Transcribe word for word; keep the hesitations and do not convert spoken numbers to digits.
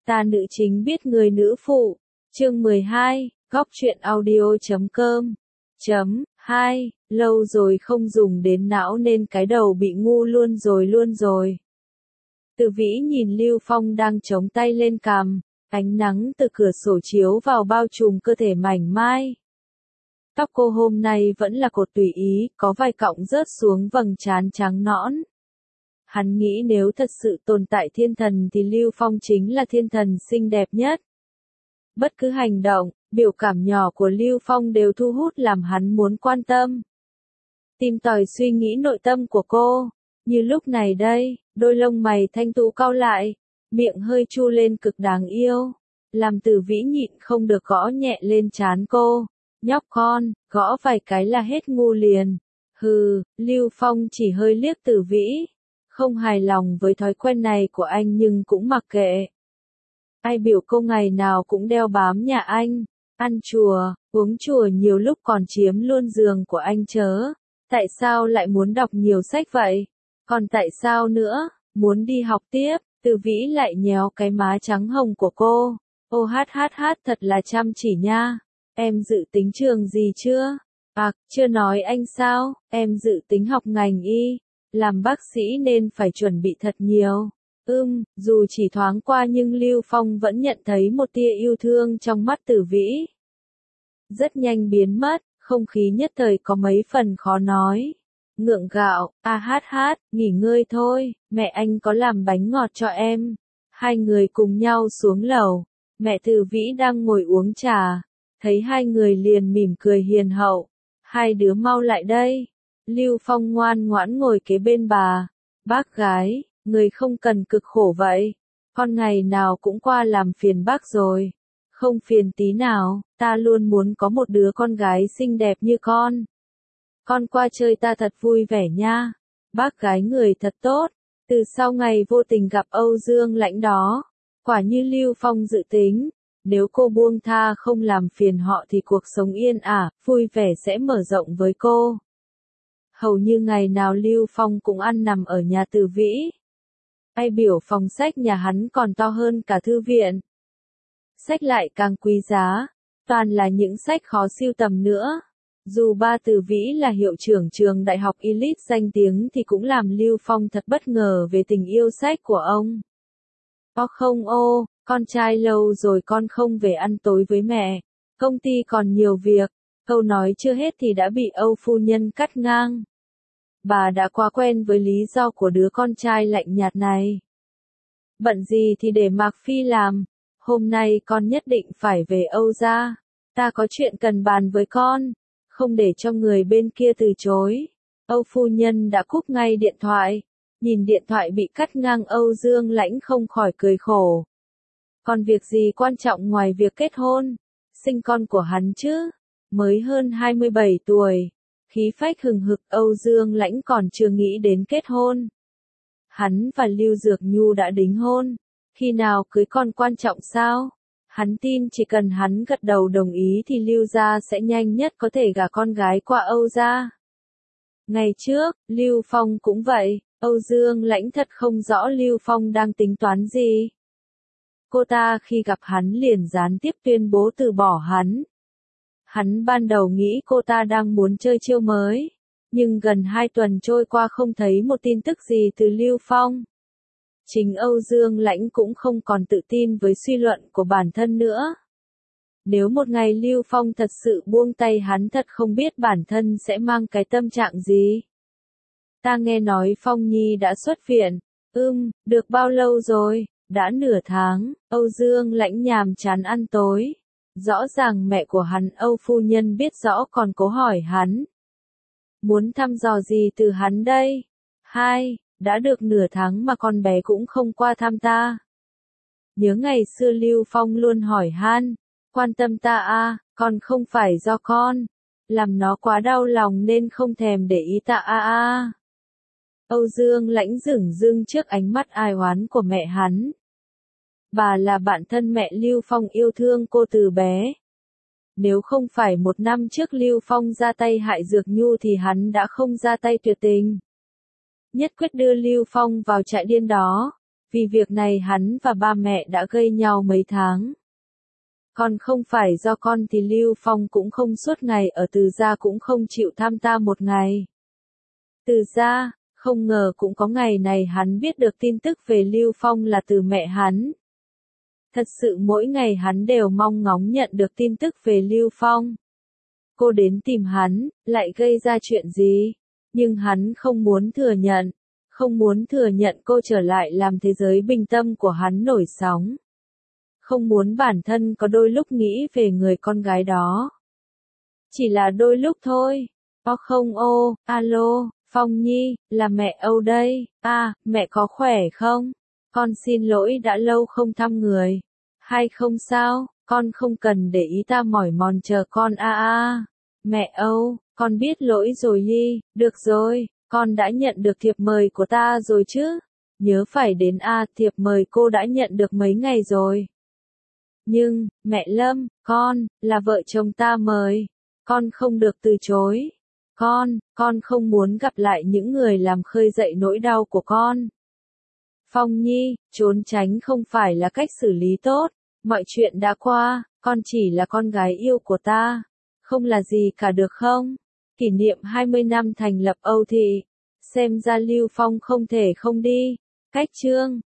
Ta nữ chính biết người nữ phụ. Chương mười hai, góc truyện audio chấm com. Chấm, hai, lâu rồi không dùng đến não nên cái đầu bị ngu luôn rồi luôn rồi. Từ Vĩ nhìn Lưu Phong đang chống tay lên cằm, ánh nắng từ cửa sổ chiếu vào bao trùm cơ thể mảnh mai. Tóc cô hôm nay vẫn là cột tùy ý, có vài cọng rớt xuống vầng trán trắng nõn. Hắn nghĩ nếu thật sự tồn tại thiên thần thì Lưu Phong chính là thiên thần xinh đẹp nhất. Bất cứ hành động, biểu cảm nhỏ của Lưu Phong đều thu hút làm hắn muốn quan tâm. Tìm tòi suy nghĩ nội tâm của cô, như lúc này đây, đôi lông mày thanh tú cau lại, miệng hơi chu lên cực đáng yêu, làm Từ Vĩ nhịn không được gõ nhẹ lên trán cô. Nhóc con, gõ vài cái là hết ngu liền. Hừ, Lưu Phong chỉ hơi liếc Từ Vĩ, không hài lòng với thói quen này của anh nhưng cũng mặc kệ. Ai biểu cô ngày nào cũng đeo bám nhà anh, ăn chùa, uống chùa nhiều lúc còn chiếm luôn giường của anh chớ. Tại sao lại muốn đọc nhiều sách vậy? Còn tại sao nữa, muốn đi học tiếp? Từ Vĩ lại nhéo cái má trắng hồng của cô. Ô hát hát hát thật là chăm chỉ nha. Em dự tính trường gì chưa? À, chưa nói anh sao, em dự tính học ngành y, làm bác sĩ nên phải chuẩn bị thật nhiều. Ưm, dù chỉ thoáng qua nhưng Lưu Phong vẫn nhận thấy một tia yêu thương trong mắt Từ Vĩ. Rất nhanh biến mất, không khí nhất thời có mấy phần khó nói. Ngượng gạo, a hát hát, nghỉ ngơi thôi, mẹ anh có làm bánh ngọt cho em. Hai người cùng nhau xuống lầu, mẹ Từ Vĩ đang ngồi uống trà. Thấy hai người liền mỉm cười hiền hậu. Hai đứa mau lại đây. Lưu Phong ngoan ngoãn ngồi kế bên bà. Bác gái, người không cần cực khổ vậy. Con ngày nào cũng qua làm phiền bác rồi. Không phiền tí nào, ta luôn muốn có một đứa con gái xinh đẹp như con. Con qua chơi ta thật vui vẻ nha. Bác gái người thật tốt. Từ sau ngày vô tình gặp Âu Dương Lãnh đó, quả như Lưu Phong dự tính. Nếu cô buông tha không làm phiền họ thì cuộc sống yên ả, vui vẻ sẽ mở rộng với cô. Hầu như ngày nào Lưu Phong cũng ăn nằm ở nhà Từ Vĩ. Ai biểu phòng sách nhà hắn còn to hơn cả thư viện. Sách lại càng quý giá, toàn là những sách khó sưu tầm nữa. Dù ba Từ Vĩ là hiệu trưởng trường đại học elite danh tiếng thì cũng làm Lưu Phong thật bất ngờ về tình yêu sách của ông. Ô không ô, con trai lâu rồi con không về ăn tối với mẹ. Công ty còn nhiều việc. Câu nói chưa hết thì đã bị Âu phu nhân cắt ngang. Bà đã quá quen với lý do của đứa con trai lạnh nhạt này. Bận gì thì để Mạc Phi làm. Hôm nay con nhất định phải về Âu gia. Ta có chuyện cần bàn với con. Không để cho người bên kia từ chối. Âu phu nhân đã cúp ngay điện thoại. Nhìn điện thoại bị cắt ngang Âu Dương Lãnh không khỏi cười khổ. Còn việc gì quan trọng ngoài việc kết hôn, sinh con của hắn chứ? Mới hơn hai mươi bảy tuổi, khí phách hừng hực Âu Dương Lãnh còn chưa nghĩ đến kết hôn. Hắn và Lưu Dược Nhu đã đính hôn, khi nào cưới con quan trọng sao? Hắn tin chỉ cần hắn gật đầu đồng ý thì Lưu gia sẽ nhanh nhất có thể gả con gái qua Âu gia. Ngày trước, Lưu Phong cũng vậy, Âu Dương Lãnh thật không rõ Lưu Phong đang tính toán gì. Cô ta khi gặp hắn liền gián tiếp tuyên bố từ bỏ hắn. Hắn ban đầu nghĩ cô ta đang muốn chơi chiêu mới, nhưng gần hai tuần trôi qua không thấy một tin tức gì từ Lưu Phong. Chính Âu Dương Lãnh cũng không còn tự tin với suy luận của bản thân nữa. Nếu một ngày Lưu Phong thật sự buông tay hắn thật không biết bản thân sẽ mang cái tâm trạng gì. Ta nghe nói Phong Nhi đã xuất viện. Ưm, được bao lâu rồi? Đã nửa tháng, Âu Dương Lãnh nhàm chán ăn tối. Rõ ràng mẹ của hắn Âu phu nhân biết rõ còn cố hỏi hắn. Muốn thăm dò gì từ hắn đây? Hai, đã được nửa tháng mà con bé cũng không qua thăm ta. Nhớ ngày xưa Lưu Phong luôn hỏi han, quan tâm ta à, còn không phải do con. Làm nó quá đau lòng nên không thèm để ý ta à à. Âu Dương Lãnh dửng dưng trước ánh mắt ai oán của mẹ hắn. Bà là bạn thân mẹ Lưu Phong yêu thương cô từ bé. Nếu không phải một năm trước Lưu Phong ra tay hại Dược Nhu thì hắn đã không ra tay tuyệt tình. Nhất quyết đưa Lưu Phong vào trại điên đó. Vì việc này hắn và ba mẹ đã gây nhau mấy tháng. Còn không phải do con thì Lưu Phong cũng không suốt ngày ở Từ Gia cũng không chịu thăm ta một ngày. Từ Gia, không ngờ cũng có ngày này hắn biết được tin tức về Lưu Phong là từ mẹ hắn. Thật sự mỗi ngày hắn đều mong ngóng nhận được tin tức về Lưu Phong. Cô đến tìm hắn, lại gây ra chuyện gì? Nhưng hắn không muốn thừa nhận. Không muốn thừa nhận cô trở lại làm thế giới bình tâm của hắn nổi sóng. Không muốn bản thân có đôi lúc nghĩ về người con gái đó. Chỉ là đôi lúc thôi. Ô không ô, alo, Phong Nhi, là mẹ Âu đây. À, mẹ có khỏe không? Con xin lỗi đã lâu không thăm người. Hay không sao, con không cần để ý ta mỏi mòn chờ con a a. Mẹ Âu, con biết lỗi rồi Nhi, được rồi, con đã nhận được thiệp mời của ta rồi chứ? Nhớ phải đến a, thiệp mời cô đã nhận được mấy ngày rồi. Nhưng, mẹ Lâm, con, là vợ chồng ta mời. Con không được từ chối. Con, con không muốn gặp lại những người làm khơi dậy nỗi đau của con. Phong Nhi, trốn tránh không phải là cách xử lý tốt. Mọi chuyện đã qua, con chỉ là con gái yêu của ta. Không là gì cả được không? Kỷ niệm hai mươi năm thành lập Âu Thị. Xem ra Lưu Phong không thể không đi. Cách chương